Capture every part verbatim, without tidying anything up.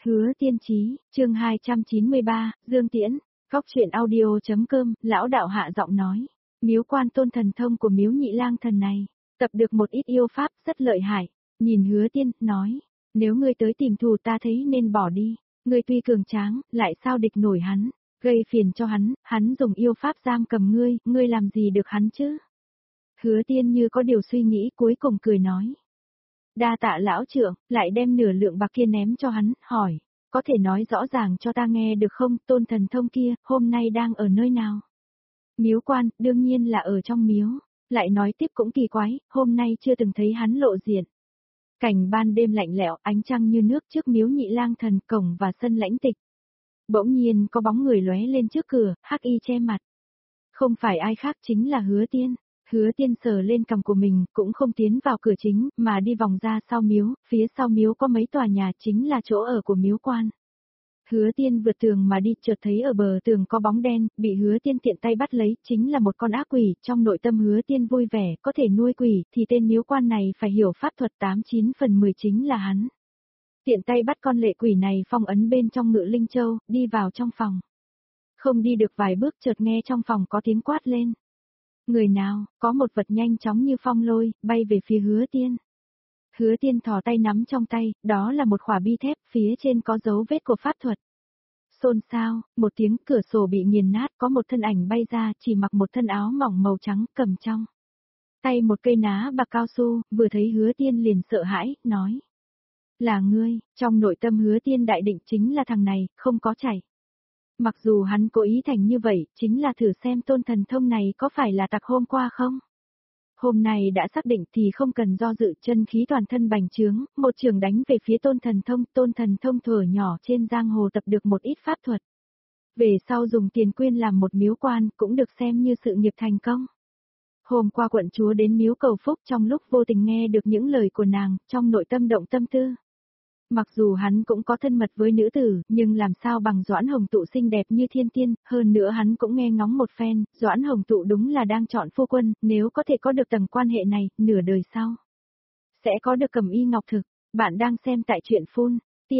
Hứa Tiên Chí, chương hai trăm chín mươi ba, Dương Tiễn, góc truyện audio.com, lão đạo hạ giọng nói. Miếu quan tôn thần thông của miếu nhị lang thần này, tập được một ít yêu pháp rất lợi hại. Nhìn Hứa Tiên, nói, nếu ngươi tới tìm thù ta thấy nên bỏ đi. Ngươi tuy cường tráng, lại sao địch nổi hắn, gây phiền cho hắn, hắn dùng yêu pháp giam cầm ngươi, ngươi làm gì được hắn chứ? Hứa Tiên như có điều suy nghĩ cuối cùng cười nói. Đa tạ lão trưởng, lại đem nửa lượng bạc kia ném cho hắn, hỏi, có thể nói rõ ràng cho ta nghe được không, tôn thần thông kia, hôm nay đang ở nơi nào? Miếu quan, đương nhiên là ở trong miếu, lại nói tiếp cũng kỳ quái, hôm nay chưa từng thấy hắn lộ diện. Cảnh ban đêm lạnh lẽo, ánh trăng như nước trước miếu nhị lang thần, cổng và sân lãnh tịch. Bỗng nhiên có bóng người lóe lên trước cửa, hắc y che mặt. Không phải ai khác chính là Hứa Tiên. Hứa Tiên sờ lên cằm của mình, cũng không tiến vào cửa chính, mà đi vòng ra sau miếu, phía sau miếu có mấy tòa nhà chính là chỗ ở của miếu quan. Hứa Tiên vượt tường mà đi, chợt thấy ở bờ tường có bóng đen, bị Hứa Tiên tiện tay bắt lấy, chính là một con ác quỷ, trong nội tâm Hứa Tiên vui vẻ, có thể nuôi quỷ, thì tên miếu quan này phải hiểu pháp thuật tám chín phần mười chính là hắn. Tiện tay bắt con lệ quỷ này phong ấn bên trong Ngự Linh Châu, đi vào trong phòng. Không đi được vài bước chợt nghe trong phòng có tiếng quát lên. Người nào, có một vật nhanh chóng như phong lôi, bay về phía Hứa Tiên. Hứa Tiên thò tay nắm trong tay, đó là một khỏa bi thép, phía trên có dấu vết của pháp thuật. Xôn xao, một tiếng cửa sổ bị nghiền nát, có một thân ảnh bay ra, chỉ mặc một thân áo mỏng màu trắng, cầm trong tay một cây ná bạc cao su, vừa thấy Hứa Tiên liền sợ hãi, nói. Là ngươi, trong nội tâm Hứa Tiên đại định chính là thằng này, không có chảy. Mặc dù hắn cố ý thành như vậy, chính là thử xem tôn thần thông này có phải là tặc hôm qua không? Hôm nay đã xác định thì không cần do dự, chân khí toàn thân bành trướng, một trường đánh về phía tôn thần thông, tôn thần thông thuở nhỏ trên giang hồ tập được một ít pháp thuật. Về sau dùng tiền quyên làm một miếu quan, cũng được xem như sự nghiệp thành công. Hôm qua quận chúa đến miếu cầu phúc, trong lúc vô tình nghe được những lời của nàng, trong nội tâm động tâm tư. Mặc dù hắn cũng có thân mật với nữ tử, nhưng làm sao bằng Doãn Hồng Tụ xinh đẹp như thiên tiên, hơn nữa hắn cũng nghe ngóng một phen, Doãn Hồng Tụ đúng là đang chọn phu quân, nếu có thể có được tầng quan hệ này, nửa đời sau sẽ có được cẩm y ngọc thực. Bạn đang xem tại truyện phun,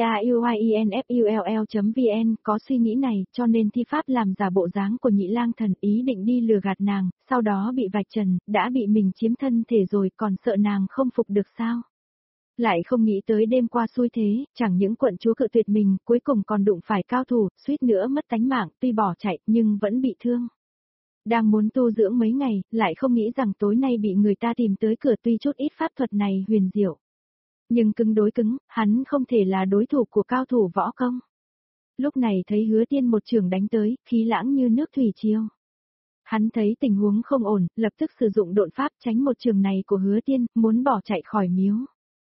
tuinfull.vn, có suy nghĩ này, cho nên thi pháp làm giả bộ dáng của nhị lang thần, ý định đi lừa gạt nàng, sau đó bị vạch trần, đã bị mình chiếm thân thể rồi, còn sợ nàng không phục được sao? Lại không nghĩ tới đêm qua xui thế, chẳng những quận chúa cự tuyệt mình, cuối cùng còn đụng phải cao thủ, suýt nữa mất tánh mạng, tuy bỏ chạy, nhưng vẫn bị thương. Đang muốn tu dưỡng mấy ngày, lại không nghĩ rằng tối nay bị người ta tìm tới cửa, tuy chút ít pháp thuật này huyền diệu. Nhưng cứng đối cứng, hắn không thể là đối thủ của cao thủ võ công. Lúc này thấy Hứa Tiên một trường đánh tới, khí lãng như nước thủy triều. Hắn thấy tình huống không ổn, lập tức sử dụng độn pháp tránh một trường này của Hứa Tiên, muốn bỏ chạy khỏi miếu.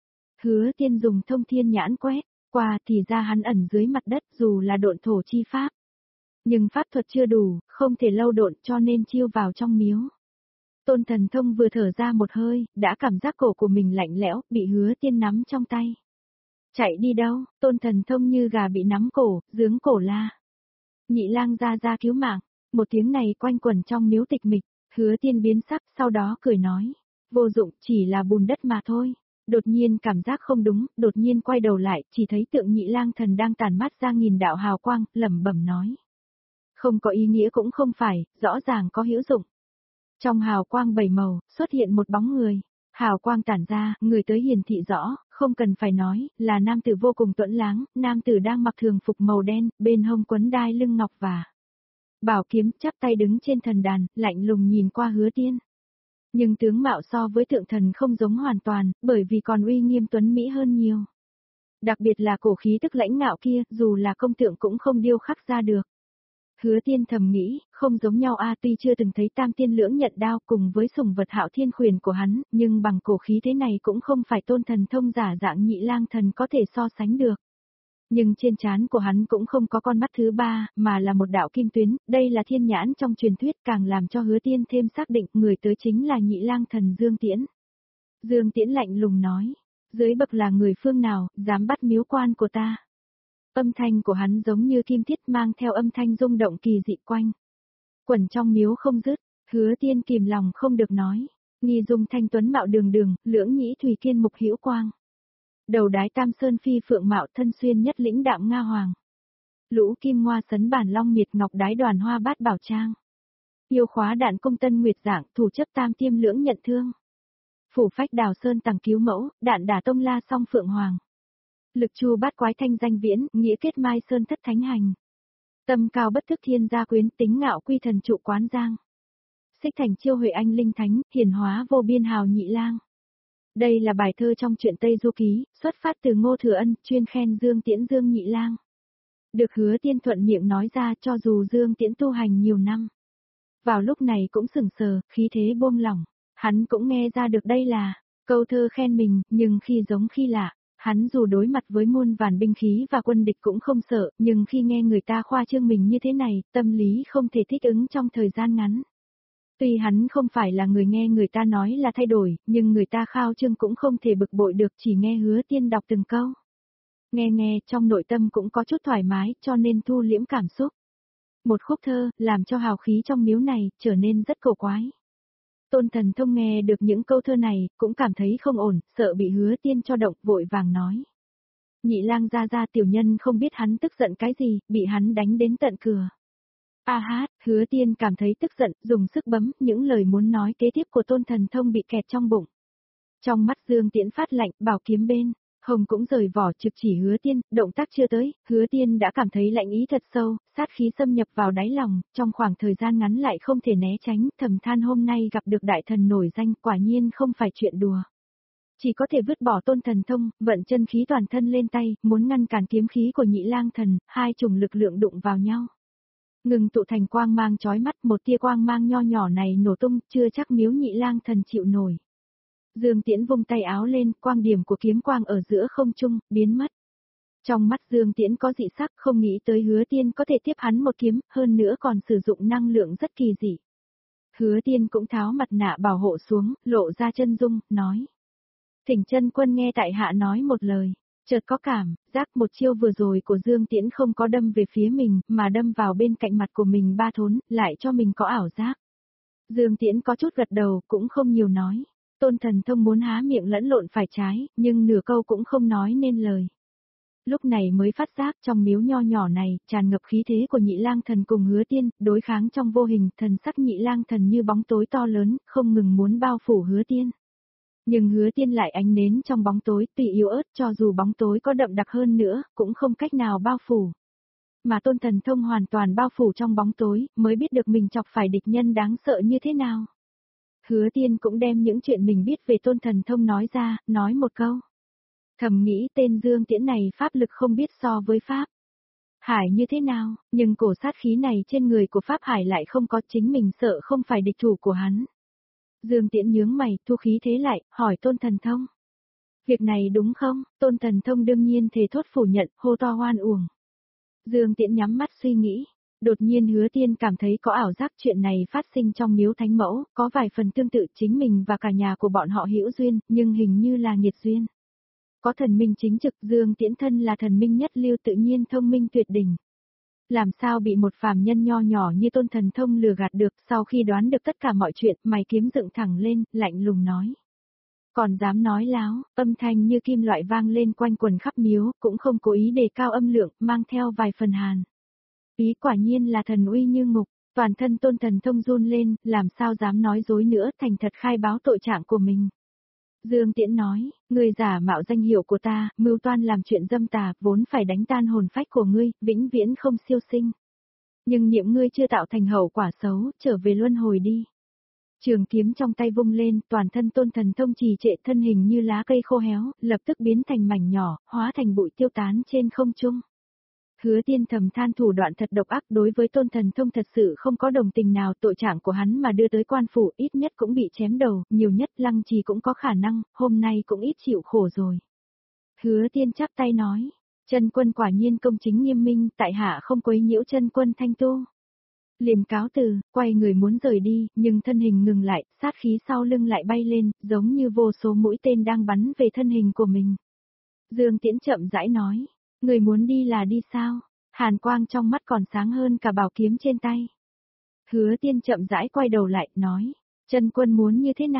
Hứa Tiên dùng thông thiên nhãn quét qua, thì ra hắn ẩn dưới mặt đất, dù là độn thổ chi pháp. Nhưng pháp thuật chưa đủ, không thể lâu độn, cho nên chiêu vào trong miếu. Tôn thần thông vừa thở ra một hơi, đã cảm giác cổ của mình lạnh lẽo, bị Hứa Tiên nắm trong tay. Chạy đi đâu? Tôn thần thông như gà bị nắm cổ, giướng cổ la. Nhị lang ra ra cứu mạng. Một tiếng này quanh quẩn trong miếu tịch mịch. Hứa Tiên biến sắc, sau đó cười nói. Vô dụng, chỉ là bùn đất mà thôi. Đột nhiên cảm giác không đúng, đột nhiên quay đầu lại, chỉ thấy tượng nhị lang thần đang tản mát ra nghìn đạo hào quang, lẩm bẩm nói. Không có ý nghĩa cũng không phải, rõ ràng có hữu dụng. Trong hào quang bảy màu, xuất hiện một bóng người. Hào quang tản ra, người tới hiển thị rõ, không cần phải nói, là nam tử vô cùng tuẫn láng, nam tử đang mặc thường phục màu đen, bên hông quấn đai lưng ngọc và bảo kiếm, chắp tay đứng trên thần đàn, lạnh lùng nhìn qua Hứa Tiên. Nhưng tướng mạo so với tượng thần không giống hoàn toàn, bởi vì còn uy nghiêm tuấn mỹ hơn nhiều. Đặc biệt là cổ khí tức lãnh ngạo kia, dù là công tượng cũng không điêu khắc ra được. Hứa Tiên thầm nghĩ, không giống nhau a, tuy chưa từng thấy tam tiên lưỡng nhận đao cùng với sủng vật Hạo Thiên Khuyển của hắn, nhưng bằng cổ khí thế này cũng không phải tôn thần thông giả dạng nhị lang thần có thể so sánh được. Nhưng trên trán của hắn cũng không có con mắt thứ ba, mà là một đạo kim tuyến, đây là thiên nhãn trong truyền thuyết, càng làm cho Hứa Tiên thêm xác định người tới chính là nhị lang thần Dương Tiễn. Dương Tiễn lạnh lùng nói, dưới bậc là người phương nào, dám bắt miếu quan của ta. Âm thanh của hắn giống như kim thiết, mang theo âm thanh rung động kỳ dị quanh quẩn trong miếu không dứt. Hứa Tiên kìm lòng không được nói, nghi dung thanh tuấn mạo đường đường, lưỡng nhĩ thùy kiên mục hữu quang. Đầu đái tam sơn phi phượng mạo thân xuyên nhất lĩnh đạm Nga hoàng. Lũ kim ngoa sấn bản long miệt ngọc đái đoàn hoa bát bảo trang. Yêu khóa đạn công tân nguyệt dạng thủ chấp tam tiêm lưỡng nhận thương. Phủ phách đào sơn tàng cứu mẫu, đạn đả tông la song phượng hoàng. Lực chu bát quái thanh danh viễn, nghĩa kết mai sơn thất thánh hành. Tâm cao bất thức thiên gia quyến tính ngạo quy thần trụ quán giang. Xích thành chiêu huệ anh linh thánh, hiển hóa vô biên hào nhị lang. Đây là bài thơ trong truyện Tây Du Ký, xuất phát từ Ngô Thừa Ân, chuyên khen Dương Tiễn Dương nhị lang. Được Hứa Tiên thuận miệng nói ra cho dù Dương Tiễn tu hành nhiều năm. Vào lúc này cũng sừng sờ, khí thế buông lỏng. Hắn cũng nghe ra được đây là câu thơ khen mình, nhưng khi giống khi lạ. Hắn dù đối mặt với muôn vàn binh khí và quân địch cũng không sợ, nhưng khi nghe người ta khoa trương mình như thế này, tâm lý không thể thích ứng trong thời gian ngắn. Tuy hắn không phải là người nghe người ta nói là thay đổi, nhưng người ta khao trương cũng không thể bực bội được, chỉ nghe Hứa Tiên đọc từng câu. Nghe nghe trong nội tâm cũng có chút thoải mái, cho nên thu liễm cảm xúc. Một khúc thơ, làm cho hào khí trong miếu này, trở nên rất cổ quái. Tôn Thần Thông nghe được những câu thơ này, cũng cảm thấy không ổn, sợ bị Hứa Tiên cho động, vội vàng nói. Nhị lang ra ra tiểu nhân không biết hắn tức giận cái gì, bị hắn đánh đến tận cửa. A hát, Hứa Tiên cảm thấy tức giận, dùng sức bấm, những lời muốn nói kế tiếp của Tôn Thần Thông bị kẹt trong bụng. Trong mắt Dương Tiễn phát lạnh, bảo kiếm bên, hồng cũng rời vỏ trực chỉ Hứa Tiên, động tác chưa tới, Hứa Tiên đã cảm thấy lạnh ý thật sâu, sát khí xâm nhập vào đáy lòng, trong khoảng thời gian ngắn lại không thể né tránh, thầm than hôm nay gặp được đại thần nổi danh, quả nhiên không phải chuyện đùa. Chỉ có thể vứt bỏ Tôn Thần Thông, vận chân khí toàn thân lên tay, muốn ngăn cản kiếm khí của nhị lang thần, hai chủng lực lượng đụng vào nhau. Ngừng tụ thành quang mang chói mắt, một tia quang mang nho nhỏ này nổ tung, chưa chắc miếu nhị lang thần chịu nổi. Dương Tiễn vung tay áo lên, quang điểm của kiếm quang ở giữa không trung, biến mất. Trong mắt Dương Tiễn có dị sắc, không nghĩ tới Hứa Tiên có thể tiếp hắn một kiếm, hơn nữa còn sử dụng năng lượng rất kỳ dị. Hứa Tiên cũng tháo mặt nạ bảo hộ xuống, lộ ra chân dung, nói. Thỉnh chân quân nghe tại hạ nói một lời. Chợt có cảm, giác một chiêu vừa rồi của Dương Tiễn không có đâm về phía mình, mà đâm vào bên cạnh mặt của mình ba thốn, lại cho mình có ảo giác. Dương Tiễn có chút gật đầu, cũng không nhiều nói. Tôn Thần Thông muốn há miệng lẫn lộn phải trái, nhưng nửa câu cũng không nói nên lời. Lúc này mới phát giác trong miếu nho nhỏ này, tràn ngập khí thế của nhị lang thần cùng Hứa Tiên, đối kháng trong vô hình, thần sắc nhị lang thần như bóng tối to lớn, không ngừng muốn bao phủ Hứa Tiên. Nhưng Hứa Tiên lại ánh nến trong bóng tối, tùy yếu ớt, cho dù bóng tối có đậm đặc hơn nữa, cũng không cách nào bao phủ. Mà Tôn Thần Thông hoàn toàn bao phủ trong bóng tối, mới biết được mình chọc phải địch nhân đáng sợ như thế nào. Hứa Tiên cũng đem những chuyện mình biết về Tôn Thần Thông nói ra, nói một câu. Thầm nghĩ tên Dương Tiễn này pháp lực không biết so với Pháp Hải như thế nào, nhưng cổ sát khí này trên người của Pháp Hải lại không có, chính mình sợ không phải địch thủ của hắn. Dương Tiễn nhướng mày, thu khí thế lại, hỏi Tôn Thần Thông. Việc này đúng không? Tôn Thần Thông đương nhiên thề thốt phủ nhận, hô to hoan uổng. Dương Tiễn nhắm mắt suy nghĩ. Đột nhiên Hứa Tiên cảm thấy có ảo giác chuyện này phát sinh trong miếu thánh mẫu, có vài phần tương tự chính mình và cả nhà của bọn họ hữu duyên, nhưng hình như là nghiệt duyên. Có thần minh chính trực, Dương Tiễn thân là thần minh nhất lưu tự nhiên thông minh tuyệt đỉnh. Làm sao bị một phàm nhân nho nhỏ như Tôn Thần Thông lừa gạt được, sau khi đoán được tất cả mọi chuyện, mày kiếm dựng thẳng lên, lạnh lùng nói. Còn dám nói láo, âm thanh như kim loại vang lên quanh quần khắp miếu, cũng không cố ý đề cao âm lượng, mang theo vài phần hàn. Ý quả nhiên là thần uy như ngục, toàn thân Tôn Thần Thông run lên, làm sao dám nói dối nữa, thành thật khai báo tội trạng của mình. Dương Tiễn nói, ngươi giả mạo danh hiệu của ta, mưu toan làm chuyện dâm tà, vốn phải đánh tan hồn phách của ngươi, vĩnh viễn không siêu sinh. Nhưng niệm ngươi chưa tạo thành hậu quả xấu, trở về luân hồi đi. Trường kiếm trong tay vung lên, toàn thân Tôn Thần Thông trì trệ, thân hình như lá cây khô héo, lập tức biến thành mảnh nhỏ, hóa thành bụi tiêu tán trên không trung. Hứa Tiên thầm than thủ đoạn thật độc ác, đối với Tôn Thần Thông thật sự không có đồng tình nào, tội trạng của hắn mà đưa tới quan phủ, ít nhất cũng bị chém đầu, nhiều nhất Lăng Trì cũng có khả năng, hôm nay cũng ít chịu khổ rồi. Hứa Tiên chắp tay nói, chân quân quả nhiên công chính nghiêm minh, tại hạ không quấy nhiễu chân quân thanh tu. Liền cáo từ, quay người muốn rời đi, nhưng thân hình ngừng lại, sát khí sau lưng lại bay lên, giống như vô số mũi tên đang bắn về thân hình của mình. Dương Tiễn chậm rãi nói. Người muốn đi là đi sao? Hàn quang trong mắt còn sáng hơn cả bảo kiếm trên tay. Hứa Tiên chậm rãi quay đầu lại, nói. Chân quân muốn như thế nào?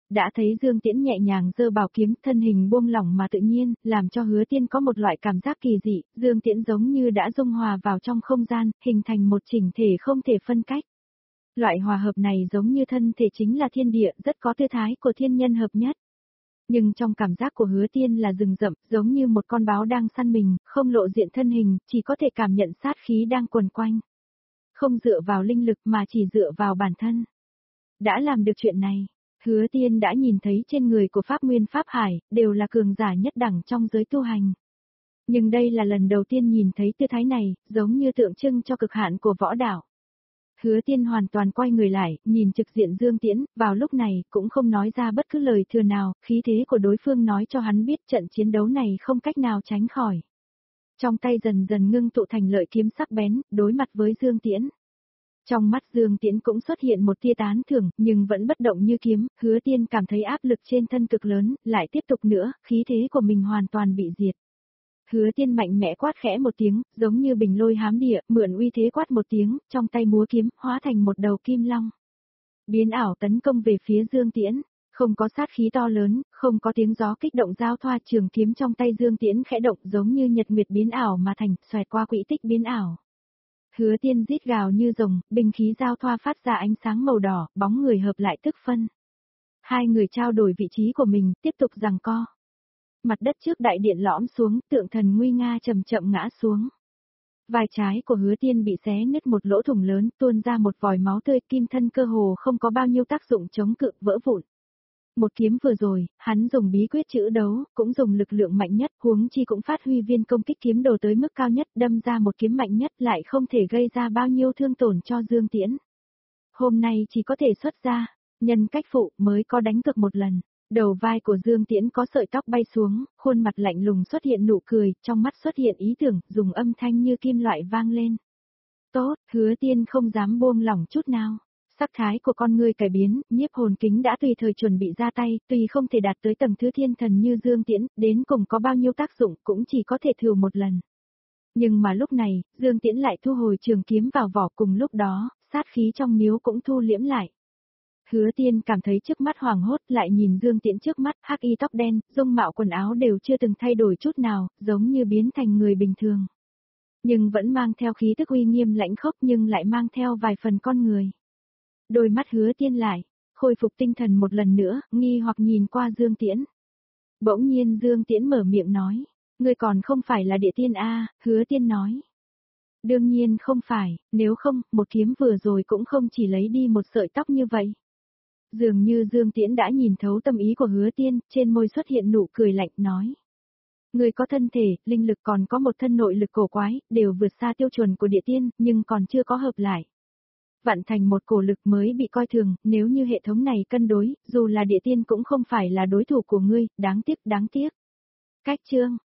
Đã thấy Dương Tiễn nhẹ nhàng giơ bảo kiếm, thân hình buông lỏng mà tự nhiên, làm cho Hứa Tiên có một loại cảm giác kỳ dị, Dương Tiễn giống như đã dung hòa vào trong không gian, hình thành một chỉnh thể không thể phân cách. Loại hòa hợp này giống như thân thể chính là thiên địa, rất có tư thái của thiên nhân hợp nhất. Nhưng trong cảm giác của Hứa Tiên là rừng rậm, giống như một con báo đang săn mình, không lộ diện thân hình, chỉ có thể cảm nhận sát khí đang quần quanh. Không dựa vào linh lực mà chỉ dựa vào bản thân. Đã làm được chuyện này, Hứa Tiên đã nhìn thấy trên người của Pháp Nguyên Pháp Hải, đều là cường giả nhất đẳng trong giới tu hành. Nhưng đây là lần đầu tiên nhìn thấy tư thái này, giống như tượng trưng cho cực hạn của võ đạo. Hứa Tiên hoàn toàn quay người lại, nhìn trực diện Dương Tiễn, vào lúc này, cũng không nói ra bất cứ lời thừa nào, khí thế của đối phương nói cho hắn biết trận chiến đấu này không cách nào tránh khỏi. Trong tay dần dần ngưng tụ thành lợi kiếm sắc bén, đối mặt với Dương Tiễn. Trong mắt Dương Tiễn cũng xuất hiện một tia tán thưởng, nhưng vẫn bất động như kiếm, Hứa Tiên cảm thấy áp lực trên thân cực lớn, lại tiếp tục nữa, khí thế của mình hoàn toàn bị diệt. Hứa Tiên mạnh mẽ quát khẽ một tiếng, giống như bình lôi hám địa, mượn uy thế quát một tiếng, trong tay múa kiếm, hóa thành một đầu kim long. Biến ảo tấn công về phía Dương Tiễn, không có sát khí to lớn, không có tiếng gió kích động giao thoa, trường kiếm trong tay Dương Tiễn khẽ động giống như nhật nguyệt biến ảo mà thành, xoẹt qua quỹ tích biến ảo. Hứa Tiên rít gào như rồng, binh khí giao thoa phát ra ánh sáng màu đỏ, bóng người hợp lại tức phân. Hai người trao đổi vị trí của mình, tiếp tục giằng co. Mặt đất trước đại điện lõm xuống, tượng thần nguy nga chậm chậm ngã xuống. Vai trái của Hứa Tiên bị xé nứt một lỗ thủng lớn, tuôn ra một vòi máu tươi, kim thân cơ hồ không có bao nhiêu tác dụng chống cự, vỡ vụn. Một kiếm vừa rồi, hắn dùng bí quyết chữ đấu, cũng dùng lực lượng mạnh nhất, huống chi cũng phát huy viên công kích kiếm đồ tới mức cao nhất, đâm ra một kiếm mạnh nhất lại không thể gây ra bao nhiêu thương tổn cho Dương Tiễn. Hôm nay chỉ có thể xuất ra, nhân cách phụ mới có đánh cược một lần. Đầu vai của Dương Tiễn có sợi tóc bay xuống, khuôn mặt lạnh lùng xuất hiện nụ cười, trong mắt xuất hiện ý tưởng, dùng âm thanh như kim loại vang lên. Tốt, Hứa Tiên không dám buông lỏng chút nào. Sắc thái của con ngươi cải biến, nhiếp hồn kính đã tùy thời chuẩn bị ra tay, tuy không thể đạt tới tầng thứ thiên thần như Dương Tiễn, đến cùng có bao nhiêu tác dụng cũng chỉ có thể thử một lần. Nhưng mà lúc này, Dương Tiễn lại thu hồi trường kiếm vào vỏ, cùng lúc đó, sát khí trong miếu cũng thu liễm lại. Hứa Tiên cảm thấy trước mắt hoàng hốt, lại nhìn Dương Tiễn trước mắt, hắc y tóc đen, dung mạo quần áo đều chưa từng thay đổi chút nào, giống như biến thành người bình thường. Nhưng vẫn mang theo khí tức uy nghiêm lãnh khốc, nhưng lại mang theo vài phần con người. Đôi mắt Hứa Tiên lại, khôi phục tinh thần một lần nữa, nghi hoặc nhìn qua Dương Tiễn. Bỗng nhiên Dương Tiễn mở miệng nói, ngươi còn không phải là địa tiên a? Hứa Tiên nói. Đương nhiên không phải, nếu không, một kiếm vừa rồi cũng không chỉ lấy đi một sợi tóc như vậy. Dường như Dương Tiễn đã nhìn thấu tâm ý của Hứa Tiên, trên môi xuất hiện nụ cười lạnh nói. Người có thân thể, linh lực còn có một thân nội lực cổ quái, đều vượt xa tiêu chuẩn của địa tiên, nhưng còn chưa có hợp lại. Vạn thành một cổ lực mới bị coi thường, nếu như hệ thống này cân đối, dù là địa tiên cũng không phải là đối thủ của ngươi, đáng tiếc, đáng tiếc. Cách chương,